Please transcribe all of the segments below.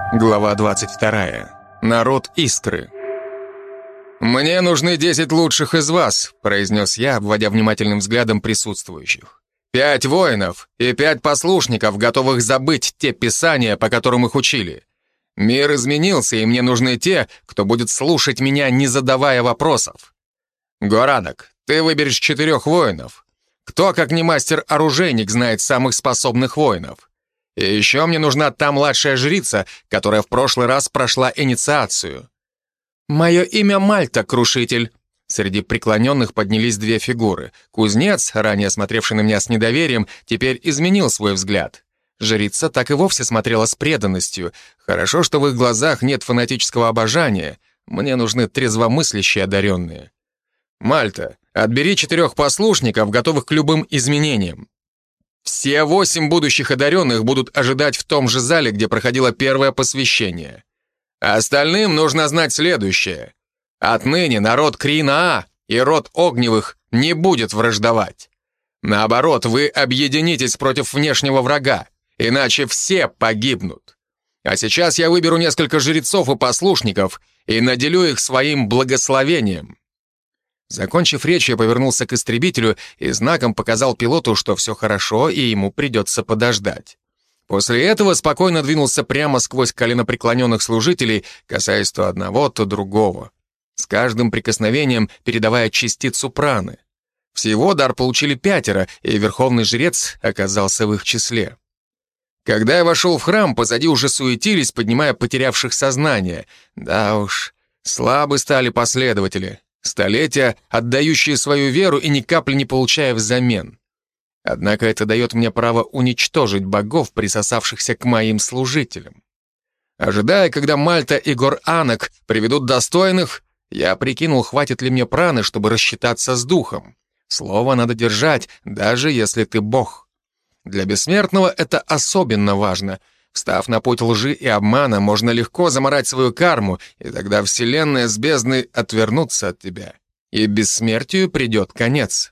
Глава 22. Народ Искры. «Мне нужны 10 лучших из вас», — произнес я, обводя внимательным взглядом присутствующих. 5 воинов и 5 послушников, готовых забыть те писания, по которым их учили. Мир изменился, и мне нужны те, кто будет слушать меня, не задавая вопросов. Горанок, ты выберешь 4 воинов. Кто, как не мастер-оружейник, знает самых способных воинов? И еще мне нужна та младшая жрица, которая в прошлый раз прошла инициацию. Мое имя Мальта, Крушитель. Среди преклоненных поднялись 2 фигуры. Кузнец, ранее смотревший на меня с недоверием, теперь изменил свой взгляд. Жрица так и вовсе смотрела с преданностью. Хорошо, что в их глазах нет фанатического обожания. Мне нужны трезвомыслящие одаренные. Мальта, отбери 4 послушников, готовых к любым изменениям. Все 8 будущих одаренных будут ожидать в том же зале, где проходило первое посвящение. А остальным нужно знать следующее. Отныне народ Кринаа и род Огневых не будет враждовать. Наоборот, вы объединитесь против внешнего врага, иначе все погибнут. А сейчас я выберу несколько жрецов и послушников и наделю их своим благословением. Закончив речь, я повернулся к истребителю и знаком показал пилоту, что все хорошо и ему придется подождать. После этого спокойно двинулся прямо сквозь коленопреклоненных служителей, касаясь то одного, то другого. С каждым прикосновением передавая частицу праны. Всего дар получили 5, и верховный жрец оказался в их числе. Когда я вошел в храм, позади уже суетились, поднимая потерявших сознание. Да уж, слабы стали последователи. Столетия, отдающие свою веру и ни капли не получая взамен. Однако это дает мне право уничтожить богов, присосавшихся к моим служителям. Ожидая, когда Мальта и Горанок приведут достойных, я прикинул, хватит ли мне праны, чтобы рассчитаться с духом. Слово надо держать, даже если ты бог. Для бессмертного это особенно важно. Встав на путь лжи и обмана, можно легко заморать свою карму, и тогда вселенная с бездной отвернутся от тебя. И бессмертию придет конец.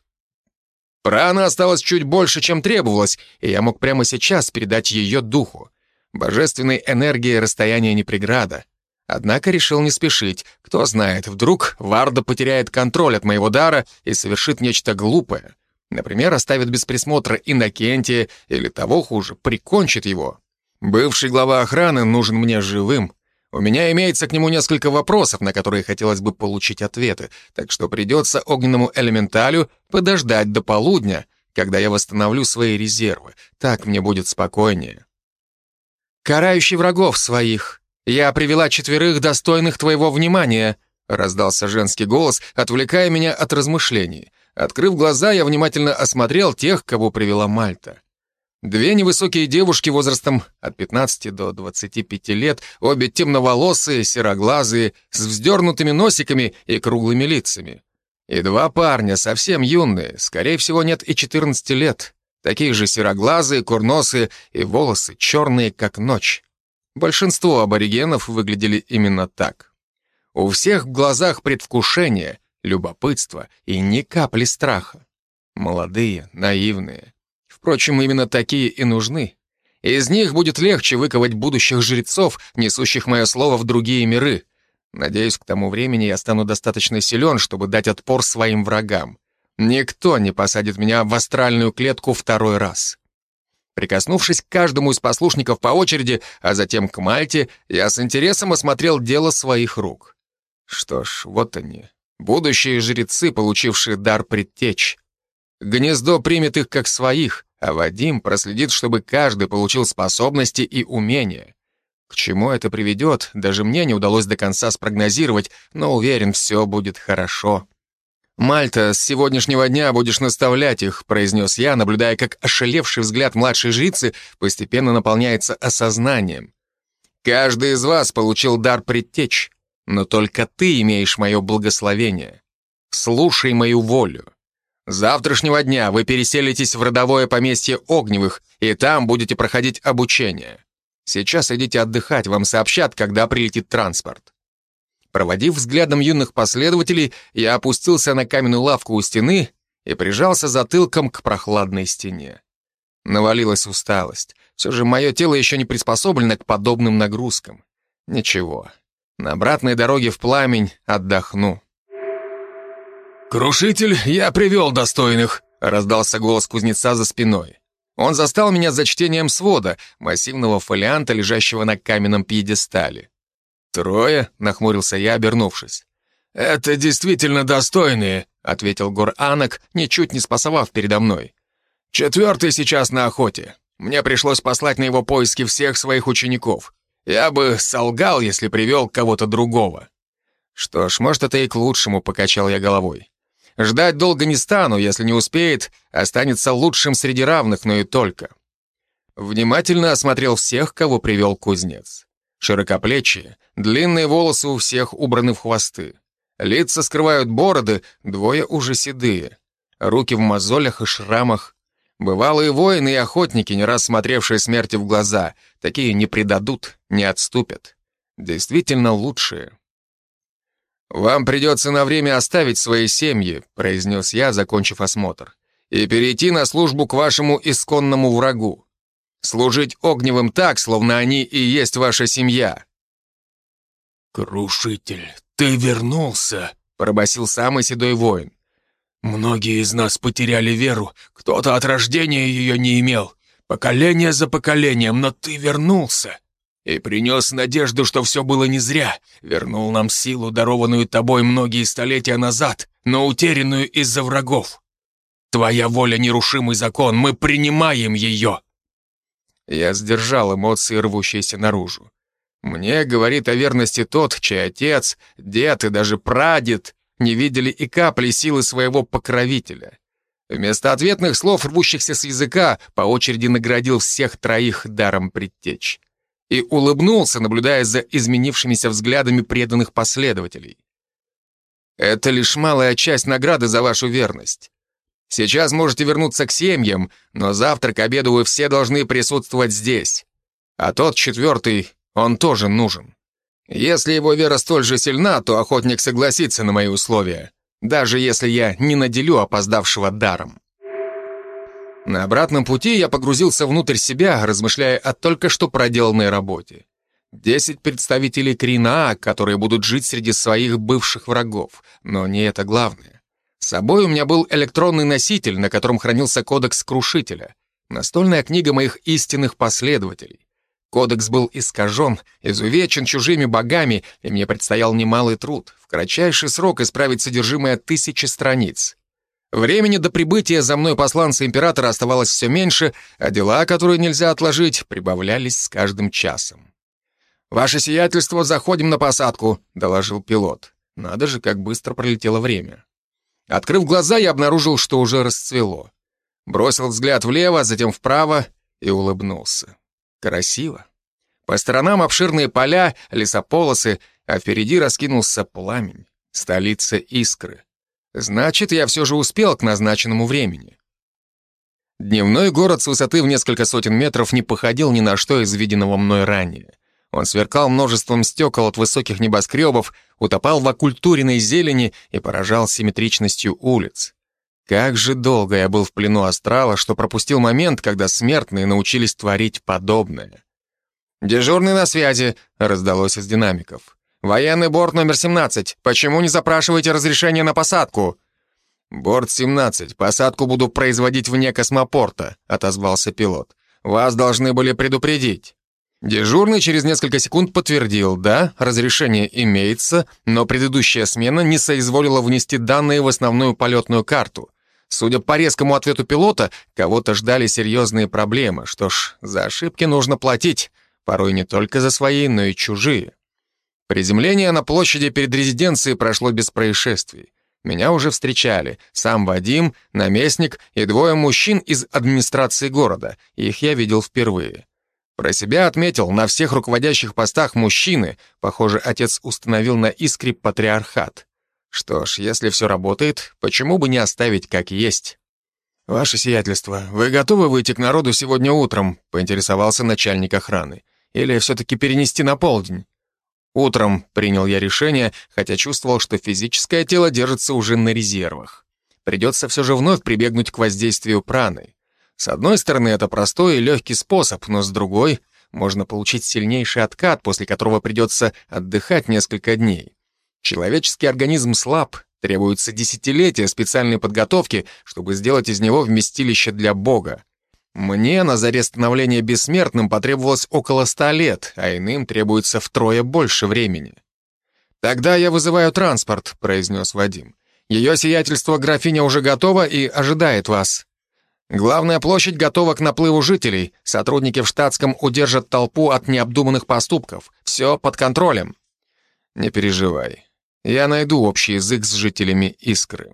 Прана осталось чуть больше, чем требовалось, и я мог прямо сейчас передать ее духу. Божественной энергии расстояние не преграда. Однако решил не спешить. Кто знает, вдруг Варда потеряет контроль от моего дара и совершит нечто глупое. Например, оставит без присмотра Иннокентия или, того хуже, прикончит его. Бывший глава охраны нужен мне живым. У меня имеется к нему несколько вопросов, на которые хотелось бы получить ответы, так что придется огненному элементалю подождать до полудня, когда я восстановлю свои резервы. Так мне будет спокойнее. «Карающий врагов своих, я привела 4 достойных твоего внимания», раздался женский голос, отвлекая меня от размышлений. Открыв глаза, я внимательно осмотрел тех, кого привела Мальта. 2 невысокие девушки возрастом от 15 до 25 лет, обе темноволосые, сероглазые, с вздернутыми носиками и круглыми лицами. И 2 парня, совсем юные, скорее всего, нет и 14 лет. Такие же сероглазые, курносые и волосы черные, как ночь. Большинство аборигенов выглядели именно так. У всех в глазах предвкушение, любопытство и ни капли страха. Молодые, наивные. Впрочем, именно такие и нужны. Из них будет легче выковать будущих жрецов, несущих мое слово в другие миры. Надеюсь, к тому времени я стану достаточно силен, чтобы дать отпор своим врагам. Никто не посадит меня в астральную клетку 2 раз. Прикоснувшись к каждому из послушников по очереди, а затем к Мальте, я с интересом осмотрел дело своих рук. Что ж, вот они, будущие жрецы, получившие дар предтеч. Гнездо примет их как своих, а Вадим проследит, чтобы каждый получил способности и умения. К чему это приведет, даже мне не удалось до конца спрогнозировать, но уверен, все будет хорошо. «Мальта, с сегодняшнего дня будешь наставлять их», произнес я, наблюдая, как ошалевший взгляд младшей жрицы постепенно наполняется осознанием. «Каждый из вас получил дар предтеч, но только ты имеешь мое благословение. Слушай мою волю. С завтрашнего дня вы переселитесь в родовое поместье Огневых, и там будете проходить обучение. Сейчас идите отдыхать, вам сообщат, когда прилетит транспорт». Проводив взглядом юных последователей, я опустился на каменную лавку у стены и прижался затылком к прохладной стене. Навалилась усталость. Все же мое тело еще не приспособлено к подобным нагрузкам. Ничего, на обратной дороге в Пламень отдохну. «Крушитель, я привел достойных», — раздался голос кузнеца за спиной. Он застал меня за чтением свода, массивного фолианта, лежащего на каменном пьедестале. «Трое?» — нахмурился я, обернувшись. «Это действительно достойные», — ответил Гор-Анак, ничуть не спасовав передо мной. «Четвертый сейчас на охоте. Мне пришлось послать на его поиски всех своих учеников. Я бы солгал, если привел кого-то другого». «Что ж, может, это и к лучшему», — покачал я головой. «Ждать долго не стану, если не успеет, останется лучшим среди равных, но и только». Внимательно осмотрел всех, кого привел кузнец. Широкоплечие, длинные волосы у всех убраны в хвосты. Лица скрывают бороды, двое уже седые. Руки в мозолях и шрамах. Бывалые воины и охотники, не раз смотревшие смерти в глаза, такие не предадут, не отступят. Действительно лучшие. «Вам придется на время оставить свои семьи», — произнес я, закончив осмотр, «и перейти на службу к вашему исконному врагу. Служить огневым так, словно они и есть ваша семья». «Крушитель, ты вернулся», — пробасил самый седой воин. «Многие из нас потеряли веру, кто-то от рождения ее не имел, поколение за поколением, но ты вернулся и принес надежду, что все было не зря, вернул нам силу, дарованную тобой многие столетия назад, но утерянную из-за врагов. Твоя воля — нерушимый закон, мы принимаем ее». Я сдержал эмоции, рвущиеся наружу. Мне говорит о верности тот, чей отец, дед и даже прадед не видели и капли силы своего покровителя. Вместо ответных слов, рвущихся с языка, по очереди наградил всех троих даром предтеч. И улыбнулся, наблюдая за изменившимися взглядами преданных последователей. «Это лишь малая часть награды за вашу верность. Сейчас можете вернуться к семьям, но завтра к обеду вы все должны присутствовать здесь. А тот четвертый, он тоже нужен. Если его вера столь же сильна, то охотник согласится на мои условия, даже если я не наделю опоздавшего даром». На обратном пути я погрузился внутрь себя, размышляя о только что проделанной работе. 10 представителей Кринаа, которые будут жить среди своих бывших врагов. Но не это главное. С собой у меня был электронный носитель, на котором хранился кодекс Крушителя. Настольная книга моих истинных последователей. Кодекс был искажен, изувечен чужими богами, и мне предстоял немалый труд. В кратчайший срок исправить содержимое 1000 страниц. Времени до прибытия за мной посланца императора оставалось все меньше, а дела, которые нельзя отложить, прибавлялись с каждым часом. «Ваше сиятельство, заходим на посадку», — доложил пилот. Надо же, как быстро пролетело время. Открыв глаза, я обнаружил, что уже расцвело. Бросил взгляд влево, затем вправо и улыбнулся. Красиво. По сторонам обширные поля, лесополосы, а впереди раскинулся Пламень, столица Искры. Значит, я все же успел к назначенному времени. Дневной город с высоты в несколько сотен метров не походил ни на что из виденного мной ранее. Он сверкал множеством стекол от высоких небоскребов, утопал в окультуренной зелени и поражал симметричностью улиц. Как же долго я был в плену астрала, что пропустил момент, когда смертные научились творить подобное. «Дежурный на связи», — раздалось из динамиков. «Военный борт номер 17. Почему не запрашиваете разрешение на посадку?» «Борт 17. Посадку буду производить вне космопорта», — отозвался пилот. «Вас должны были предупредить». Дежурный через несколько секунд подтвердил: да, разрешение имеется, но предыдущая смена не соизволила внести данные в основную полетную карту. Судя по резкому ответу пилота, кого-то ждали серьезные проблемы. Что ж, за ошибки нужно платить, порой не только за свои, но и чужие. Приземление на площади перед резиденцией прошло без происшествий. Меня уже встречали сам Вадим, наместник и 2 мужчин из администрации города. Их я видел впервые. Про себя отметил, на всех руководящих постах мужчины. Похоже, отец установил на Искре патриархат. Что ж, если все работает, почему бы не оставить как есть? «Ваше сиятельство, вы готовы выйти к народу сегодня утром?» — поинтересовался начальник охраны. «Или все-таки перенести на полдень?» Утром принял я решение, хотя чувствовал, что физическое тело держится уже на резервах. Придется все же вновь прибегнуть к воздействию праной. С одной стороны, это простой и легкий способ, но с другой можно получить сильнейший откат, после которого придется отдыхать несколько дней. Человеческий организм слаб, требуется десятилетия специальной подготовки, чтобы сделать из него вместилище для Бога. Мне на заре становления бессмертным потребовалось около 100 лет, а иным требуется втрое больше времени. «Тогда я вызываю транспорт», — произнес Вадим. «Ее сиятельство графиня уже готова и ожидает вас. Главная площадь готова к наплыву жителей. Сотрудники в штатском удержат толпу от необдуманных поступков. Все под контролем». «Не переживай. Я найду общий язык с жителями Искры».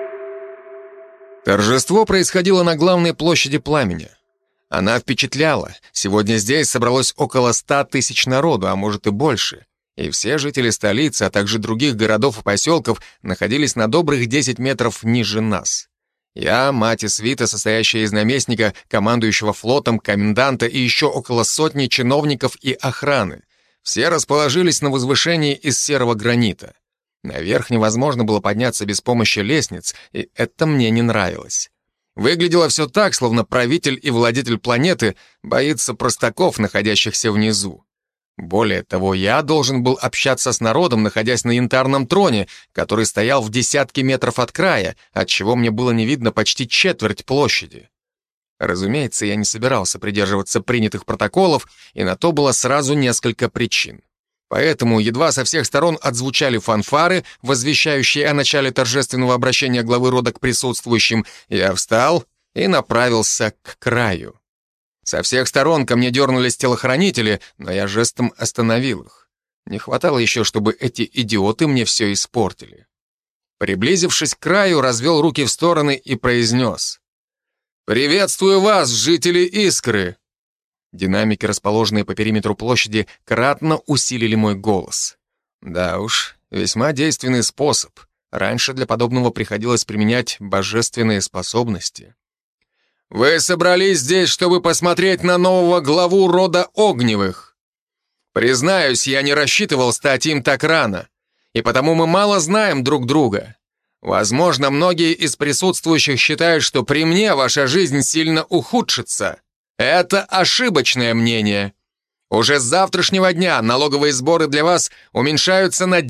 Торжество происходило на главной площади Пламени. Она впечатляла. Сегодня здесь собралось около 100 тысяч народу, а может и больше. И все жители столицы, а также других городов и поселков находились на добрых 10 метров ниже нас. Я, мать и свита, состоящая из наместника, командующего флотом, коменданта и еще около сотни чиновников и охраны. Все расположились на возвышении из серого гранита. Наверх невозможно было подняться без помощи лестниц, и это мне не нравилось. Выглядело все так, словно правитель и владетель планеты боится простаков, находящихся внизу. Более того, я должен был общаться с народом, находясь на янтарном троне, который стоял в десятке метров от края, отчего мне было не видно почти четверть площади. Разумеется, я не собирался придерживаться принятых протоколов, и на то было сразу несколько причин. Поэтому едва со всех сторон отзвучали фанфары, возвещающие о начале торжественного обращения главы рода к присутствующим, я встал и направился к краю. Со всех сторон ко мне дернулись телохранители, но я жестом остановил их. Не хватало еще, чтобы эти идиоты мне все испортили. Приблизившись к краю, развел руки в стороны и произнес: «Приветствую вас, жители Искры!» Динамики, расположенные по периметру площади, кратно усилили мой голос. Да уж, весьма действенный способ. Раньше для подобного приходилось применять божественные способности. «Вы собрались здесь, чтобы посмотреть на нового главу рода Огневых. Признаюсь, я не рассчитывал стать им так рано, и потому мы мало знаем друг друга. Возможно, многие из присутствующих считают, что при мне ваша жизнь сильно ухудшится. Это ошибочное мнение. Уже с завтрашнего дня налоговые сборы для вас уменьшаются на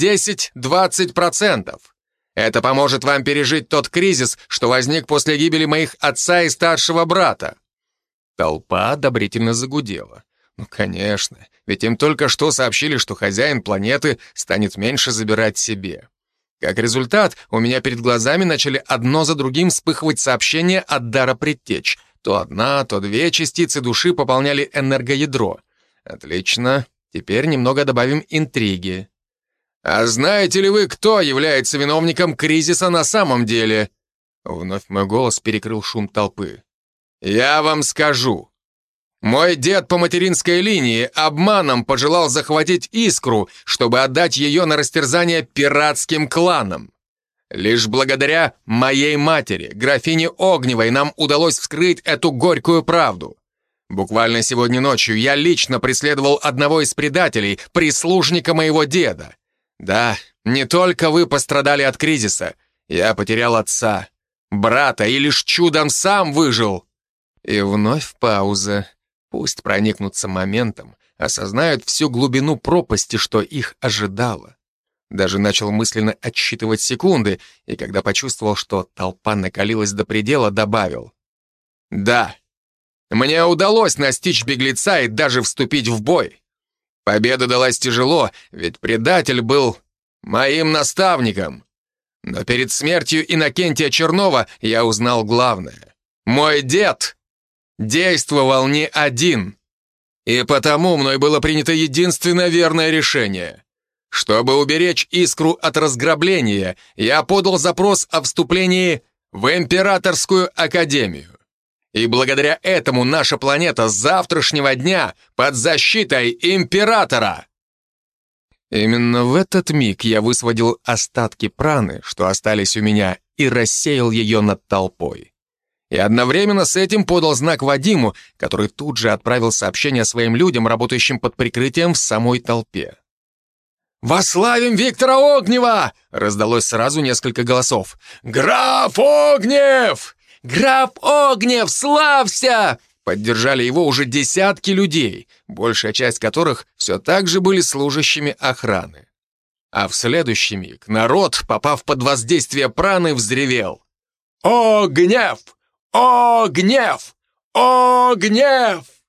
10-20%. Это поможет вам пережить тот кризис, что возник после гибели моих отца и старшего брата». Толпа одобрительно загудела. Ну, конечно, ведь им только что сообщили, что хозяин планеты станет меньше забирать себе. Как результат, у меня перед глазами начали одно за другим вспыхивать сообщения от дара предтеч. То одна, то две частицы души пополняли энергоядро. Отлично, теперь немного добавим интриги. «А знаете ли вы, кто является виновником кризиса на самом деле?» Вновь мой голос перекрыл шум толпы. «Я вам скажу. Мой дед по материнской линии обманом пожелал захватить Искру, чтобы отдать ее на растерзание пиратским кланам. Лишь благодаря моей матери, графине Огневой, нам удалось вскрыть эту горькую правду. Буквально сегодня ночью я лично преследовал одного из предателей, прислужника моего деда. Да, не только вы пострадали от кризиса. Я потерял отца, брата и лишь чудом сам выжил». И вновь пауза. Пусть проникнутся моментом, осознают всю глубину пропасти, что их ожидало. Даже начал мысленно отсчитывать секунды, и когда почувствовал, что толпа накалилась до предела, добавил: «Да, мне удалось настичь беглеца и даже вступить в бой. Победа далась тяжело, ведь предатель был моим наставником. Но перед смертью Иннокентия Чернова я узнал главное. Мой дед действовал не один, и потому мной было принято единственно верное решение. Чтобы уберечь Искру от разграбления, я подал запрос о вступлении в Императорскую Академию. И благодаря этому наша планета с завтрашнего дня под защитой Императора». Именно в этот миг я высвободил остатки праны, что остались у меня, и рассеял ее над толпой. И одновременно с этим подал знак Вадиму, который тут же отправил сообщение своим людям, работающим под прикрытием в самой толпе. «Восславим Виктора Огнева!» — раздалось сразу несколько голосов. «Граф Огнев! «Граф Огнев, славься!» Поддержали его уже десятки людей, большая часть которых все так же были служащими охраны. А в следующий миг народ, попав под воздействие праны, взревел: «О, гнев! О, гнев! О, гнев!»